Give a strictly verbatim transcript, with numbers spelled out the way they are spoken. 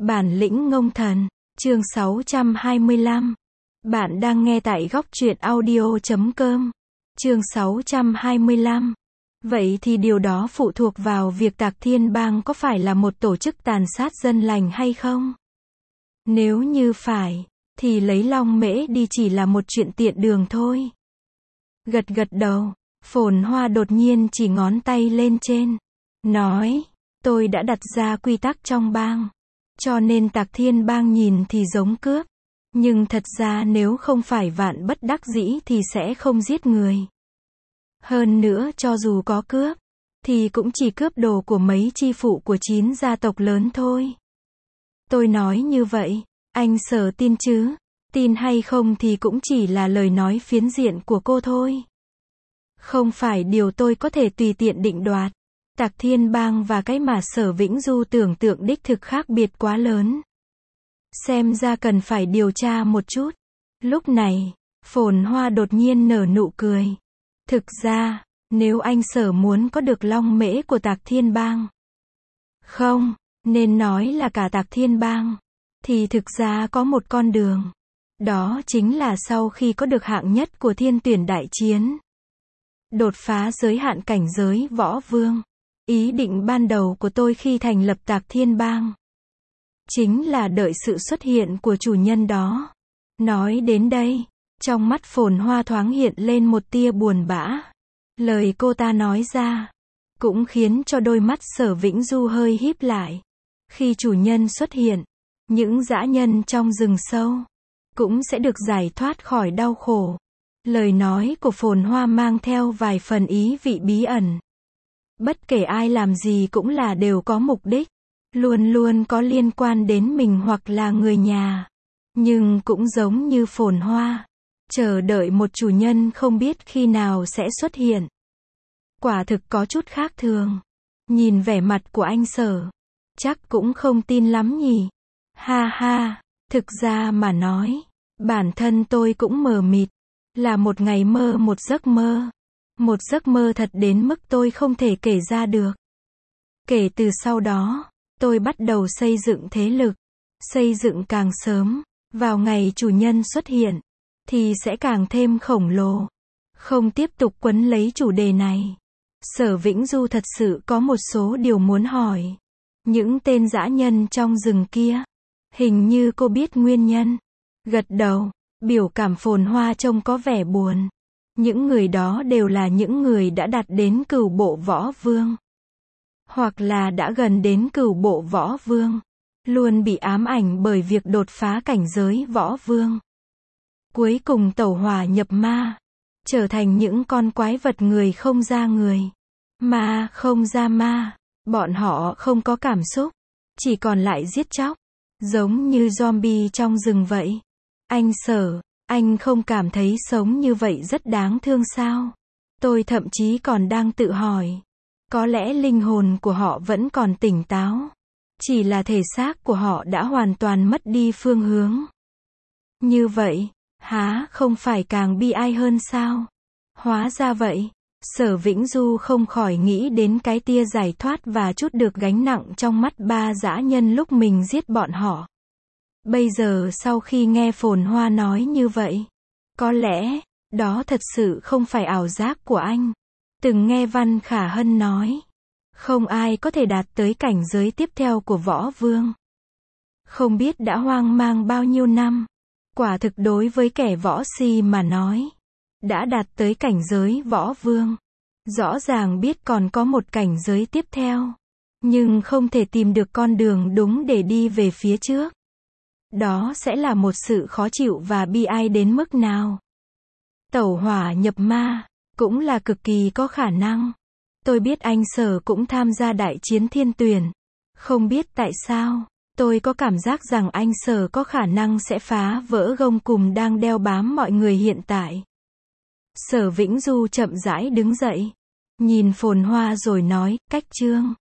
Bản lĩnh ngông thần, chương sáu trăm hai mươi lăm. Bạn đang nghe tại góc truyện audio chấm com. Chương sáu trăm hai mươi lăm. Vậy thì điều đó phụ thuộc vào việc Tạc Thiên Bang có phải là một tổ chức tàn sát dân lành hay không? Nếu như phải, thì lấy Long Mễ đi chỉ là một chuyện tiện đường thôi. Gật gật đầu, Phồn Hoa đột nhiên chỉ ngón tay lên trên, nói, tôi đã đặt ra quy tắc trong bang. Cho nên Tạc Thiên Bang nhìn thì giống cướp. Nhưng thật ra nếu không phải vạn bất đắc dĩ thì sẽ không giết người. Hơn nữa cho dù có cướp, thì cũng chỉ cướp đồ của mấy chi phụ của chín gia tộc lớn thôi. Tôi nói như vậy, anh Sở tin chứ? Tin hay không thì cũng chỉ là lời nói phiến diện của cô thôi. Không phải điều tôi có thể tùy tiện định đoạt. Tạc Thiên Bang và cái mà Sở Vĩnh Du tưởng tượng đích thực khác biệt quá lớn. Xem ra cần phải điều tra một chút. Lúc này, Phồn Hoa đột nhiên nở nụ cười. Thực ra, nếu anh Sở muốn có được Long Mễ của Tạc Thiên Bang, không, nên nói là cả Tạc Thiên Bang, thì thực ra có một con đường. Đó chính là sau khi có được hạng nhất của thiên tuyển đại chiến, đột phá giới hạn cảnh giới võ vương. Ý định ban đầu của tôi khi thành lập Tạc Thiên Bang chính là đợi sự xuất hiện của chủ nhân đó. Nói đến đây, trong mắt Phồn Hoa thoáng hiện lên một tia buồn bã. Lời cô ta nói ra cũng khiến cho đôi mắt Sở Vĩnh Du hơi híp lại. Khi chủ nhân xuất hiện, những dã nhân trong rừng sâu cũng sẽ được giải thoát khỏi đau khổ. Lời nói của Phồn Hoa mang theo vài phần ý vị bí ẩn. Bất kể ai làm gì cũng là đều có mục đích, luôn luôn có liên quan đến mình hoặc là người nhà. Nhưng cũng giống như Phồn Hoa, chờ đợi một chủ nhân không biết khi nào sẽ xuất hiện. Quả thực có chút khác thường. Nhìn vẻ mặt của anh Sở, chắc cũng không tin lắm nhỉ. Ha ha, thực ra mà nói, bản thân tôi cũng mờ mịt. Là một ngày mơ một giấc mơ. Một giấc mơ thật đến mức tôi không thể kể ra được. Kể từ sau đó, tôi bắt đầu xây dựng thế lực. Xây dựng càng sớm, vào ngày chủ nhân xuất hiện, thì sẽ càng thêm khổng lồ. Không tiếp tục quấn lấy chủ đề này. Sở Vĩnh Du thật sự có một số điều muốn hỏi. Những tên dã nhân trong rừng kia, hình như cô biết nguyên nhân. Gật đầu, biểu cảm Phồn Hoa trông có vẻ buồn. Những người đó đều là những người đã đạt đến cửu bộ võ vương, hoặc là đã gần đến cửu bộ võ vương, luôn bị ám ảnh bởi việc đột phá cảnh giới võ vương. Cuối cùng tẩu hỏa nhập ma, trở thành những con quái vật người không ra người, ma không ra ma. Bọn họ không có cảm xúc, chỉ còn lại giết chóc, giống như zombie trong rừng vậy. Anh Sở, anh không cảm thấy sống như vậy rất đáng thương sao? Tôi thậm chí còn đang tự hỏi, có lẽ linh hồn của họ vẫn còn tỉnh táo, chỉ là thể xác của họ đã hoàn toàn mất đi phương hướng. Như vậy, há không phải càng bi ai hơn sao? Hóa ra vậy. Sở Vĩnh Du không khỏi nghĩ đến cái tia giải thoát và chút được gánh nặng trong mắt ba dã nhân lúc mình giết bọn họ. Bây giờ sau khi nghe Phồn Hoa nói như vậy, có lẽ, đó thật sự không phải ảo giác của anh. Từng nghe Văn Khả Hân nói, không ai có thể đạt tới cảnh giới tiếp theo của võ vương. Không biết đã hoang mang bao nhiêu năm. Quả thực đối với kẻ võ si mà nói, đã đạt tới cảnh giới võ vương, rõ ràng biết còn có một cảnh giới tiếp theo, nhưng không thể tìm được con đường đúng để đi về phía trước. Đó sẽ là một sự khó chịu và bi ai đến mức nào. Tẩu hỏa nhập ma, cũng là cực kỳ có khả năng. Tôi biết anh Sở cũng tham gia đại chiến thiên tuyển. Không biết tại sao, tôi có cảm giác rằng anh Sở có khả năng sẽ phá vỡ gông cùm đang đeo bám mọi người hiện tại. Sở Vĩnh Du chậm rãi đứng dậy, nhìn Phồn Hoa rồi nói, cách chương.